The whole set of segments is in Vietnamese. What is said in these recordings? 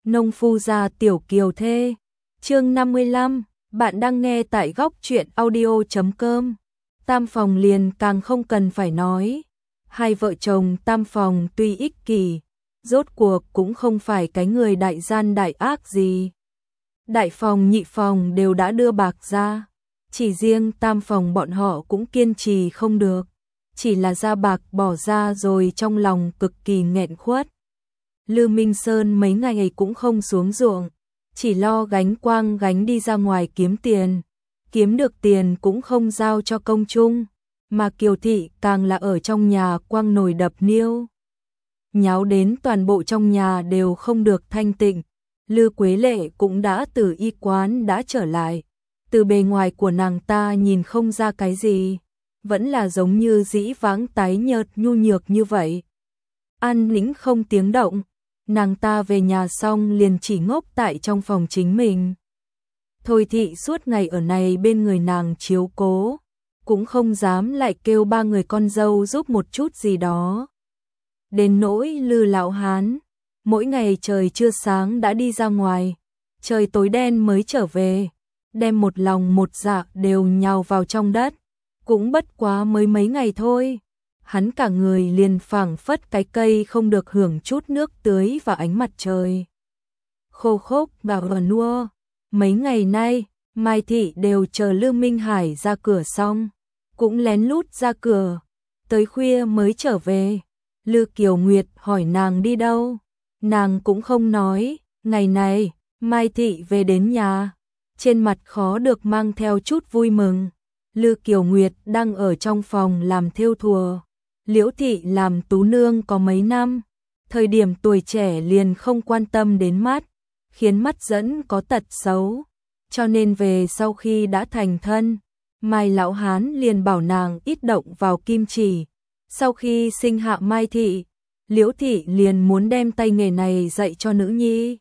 Nông phu gia tiểu kiều thê. Chương 55, bạn đang nghe tại góc truyện audio.com. Tam Phòng liền càng không cần phải nói. Hai vợ chồng Tam Phòng tuy ích kỷ, rốt cuộc cũng không phải cái người đại gian đại ác gì. Đại Phòng Nhị Phòng đều đã đưa bạc ra, chỉ riêng Tam Phòng bọn họ cũng kiên trì không được, chỉ là ra bạc bỏ ra rồi trong lòng cực kỳ nghẹn khuất. Lư Minh Sơn mấy ngày ấy cũng không xuống ruộng, chỉ lo gánh quang gánh đi ra ngoài kiếm tiền, kiếm được tiền cũng không giao cho công chung, mà Kiều thị càng là ở trong nhà quăng nồi đập niêu. Nháo đến toàn bộ trong nhà đều không được thanh tịnh. Lư Quế Lệ cũng đã từ y quán đã trở lại, từ bề ngoài của nàng ta nhìn không ra cái gì, vẫn là giống như dĩ vãng tái nhợt nhu nhược như vậy. An lĩnh không tiếng động, nàng ta về nhà xong liền chỉ ngốc tại trong phòng chính mình. Thôi thị suốt ngày ở này bên người nàng chiếu cố, cũng không dám lại kêu ba người con dâu giúp một chút gì đó. Đến nỗi Lư lão hán, mỗi ngày trời chưa sáng đã đi ra ngoài, trời tối đen mới trở về, đem một lòng một dạ đều nhào vào trong đất, cũng bất quá mới mấy ngày thôi. Hắn cả người liền phảng phất cái cây không được hưởng chút nước tưới và ánh mặt trời. Khô khốc và nua, mấy ngày nay, Mai Thị đều chờ Lư Minh Hải ra cửa xong, cũng lén lút ra cửa, tới khuya mới trở về. Lư Kiều Nguyệt hỏi nàng đi đâu, nàng cũng không nói. Ngày này, Mai Thị về đến nhà, trên mặt khó được mang theo chút vui mừng. Lư Kiều Nguyệt đang ở trong phòng làm thêu thùa. Liễu Thị làm tú nương có mấy năm, thời điểm tuổi trẻ liền không quan tâm đến mắt, khiến mắt dẫn có tật xấu, cho nên về sau khi đã thành thân, Mai lão hán liền bảo nàng ít động vào kim chỉ. Sau khi sinh hạ Mai Thị, Liễu Thị liền muốn đem tay nghề này dạy cho nữ nhi.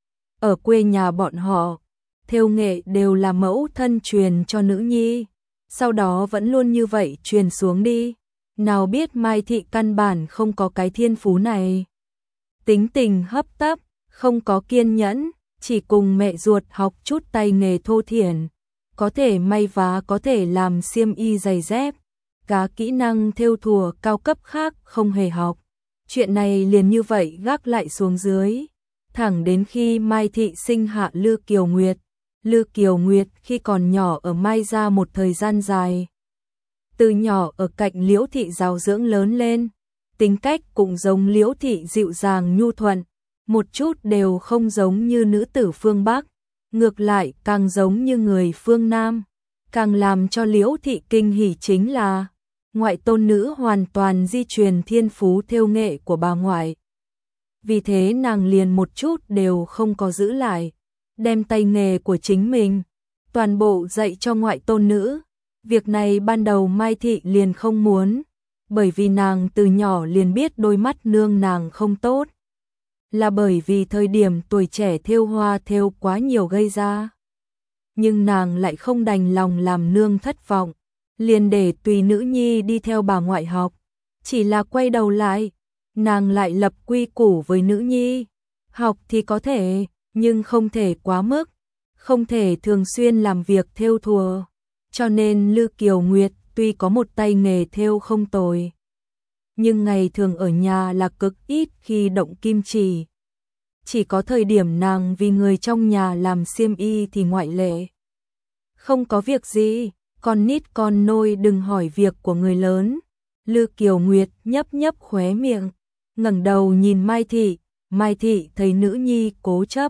Ở quê nhà bọn họ, thêu nghệ đều là mẫu thân truyền cho nữ nhi, sau đó vẫn luôn như vậy truyền xuống đi. Nào biết Mai Thị căn bản không có cái thiên phú này. Tính tình hấp tấp, không có kiên nhẫn, chỉ cùng mẹ ruột học chút tay nghề thô thiển, có thể may vá, có thể làm xiêm y giày dép, cả kỹ năng thêu thùa cao cấp khác không hề học. Chuyện này liền như vậy gác lại xuống dưới, thẳng đến khi Mai Thị sinh hạ Lư Kiều Nguyệt. Lư Kiều Nguyệt khi còn nhỏ ở Mai gia một thời gian dài, từ nhỏ ở cạnh Liễu Thị giáo dưỡng lớn lên, tính cách cũng giống Liễu Thị dịu dàng nhu thuận, một chút đều không giống như nữ tử phương Bắc, ngược lại càng giống như người phương Nam. Càng làm cho Liễu Thị kinh hỉ chính là ngoại tôn nữ hoàn toàn di truyền thiên phú thêu nghệ của bà ngoại. Vì thế nàng liền một chút đều không có giữ lại, đem tay nghề của chính mình toàn bộ dạy cho ngoại tôn nữ. Việc này ban đầu Mai Thị liền không muốn, bởi vì nàng từ nhỏ liền biết đôi mắt nương nàng không tốt, là bởi vì thời điểm tuổi trẻ thêu hoa thêu quá nhiều gây ra. Nhưng nàng lại không đành lòng làm nương thất vọng, liền để tùy nữ nhi đi theo bà ngoại học. Chỉ là quay đầu lại, nàng lại lập quy củ với nữ nhi, học thì có thể, nhưng không thể quá mức, không thể thường xuyên làm việc thêu thùa. Cho nên Lư Kiều Nguyệt tuy có một tay nghề thêu không tồi, nhưng ngày thường ở nhà là cực ít khi động kim chỉ. Chỉ có thời điểm nàng vì người trong nhà làm xiêm y thì ngoại lệ. Không có việc gì, con nít con nôi đừng hỏi việc của người lớn. Lư Kiều Nguyệt nhấp nhấp khóe miệng, ngẩng đầu nhìn Mai Thị. Mai Thị thấy nữ nhi cố chấp,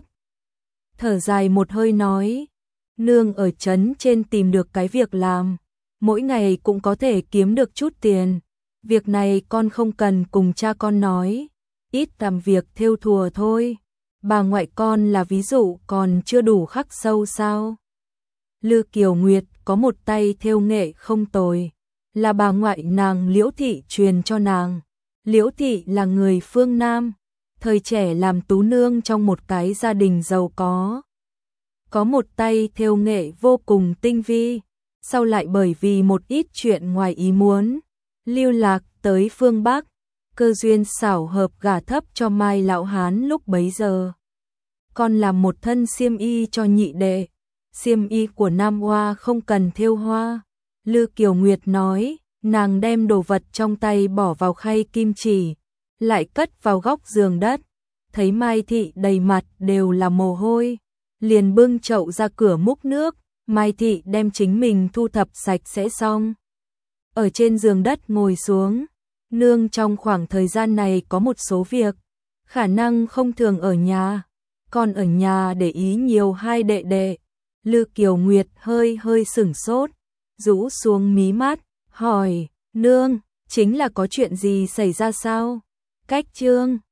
thở dài một hơi nói: nương ở trấn trên tìm được cái việc làm, mỗi ngày cũng có thể kiếm được chút tiền. Việc này con không cần cùng cha con nói, ít làm việc thêu thùa thôi. Bà ngoại con là ví dụ còn chưa đủ khắc sâu sao? Lư Kiều Nguyệt có một tay thêu nghệ không tồi, là bà ngoại nàng Liễu Thị truyền cho nàng. Liễu Thị là người phương Nam, thời trẻ làm tú nương trong một cái gia đình giàu có một tay thêu nghệ vô cùng tinh vi, sau lại bởi vì một ít chuyện ngoài ý muốn, lưu lạc tới phương Bắc, cơ duyên xảo hợp gả thấp cho Mai lão hán lúc bấy giờ. con làm một thân xiêm y cho nhị đệ. Xiêm y của Nam Hoa không cần thêu hoa. Lư Kiều Nguyệt nói, nàng đem đồ vật trong tay bỏ vào khay kim chỉ, lại cất vào góc giường đất. Thấy Mai Thị đầy mặt đều là mồ hôi, liền bưng chậu ra cửa múc nước. Mai Thị đem chính mình thu thập sạch sẽ xong, ở trên giường đất ngồi xuống. Nương trong khoảng thời gian này có một số việc, khả năng không thường ở nhà, còn ở nhà để ý nhiều hai đệ đệ. Lư Kiều Nguyệt hơi sửng sốt, rũ xuống mí mắt, hỏi, nương, chính là có chuyện gì xảy ra sao? Cách Trương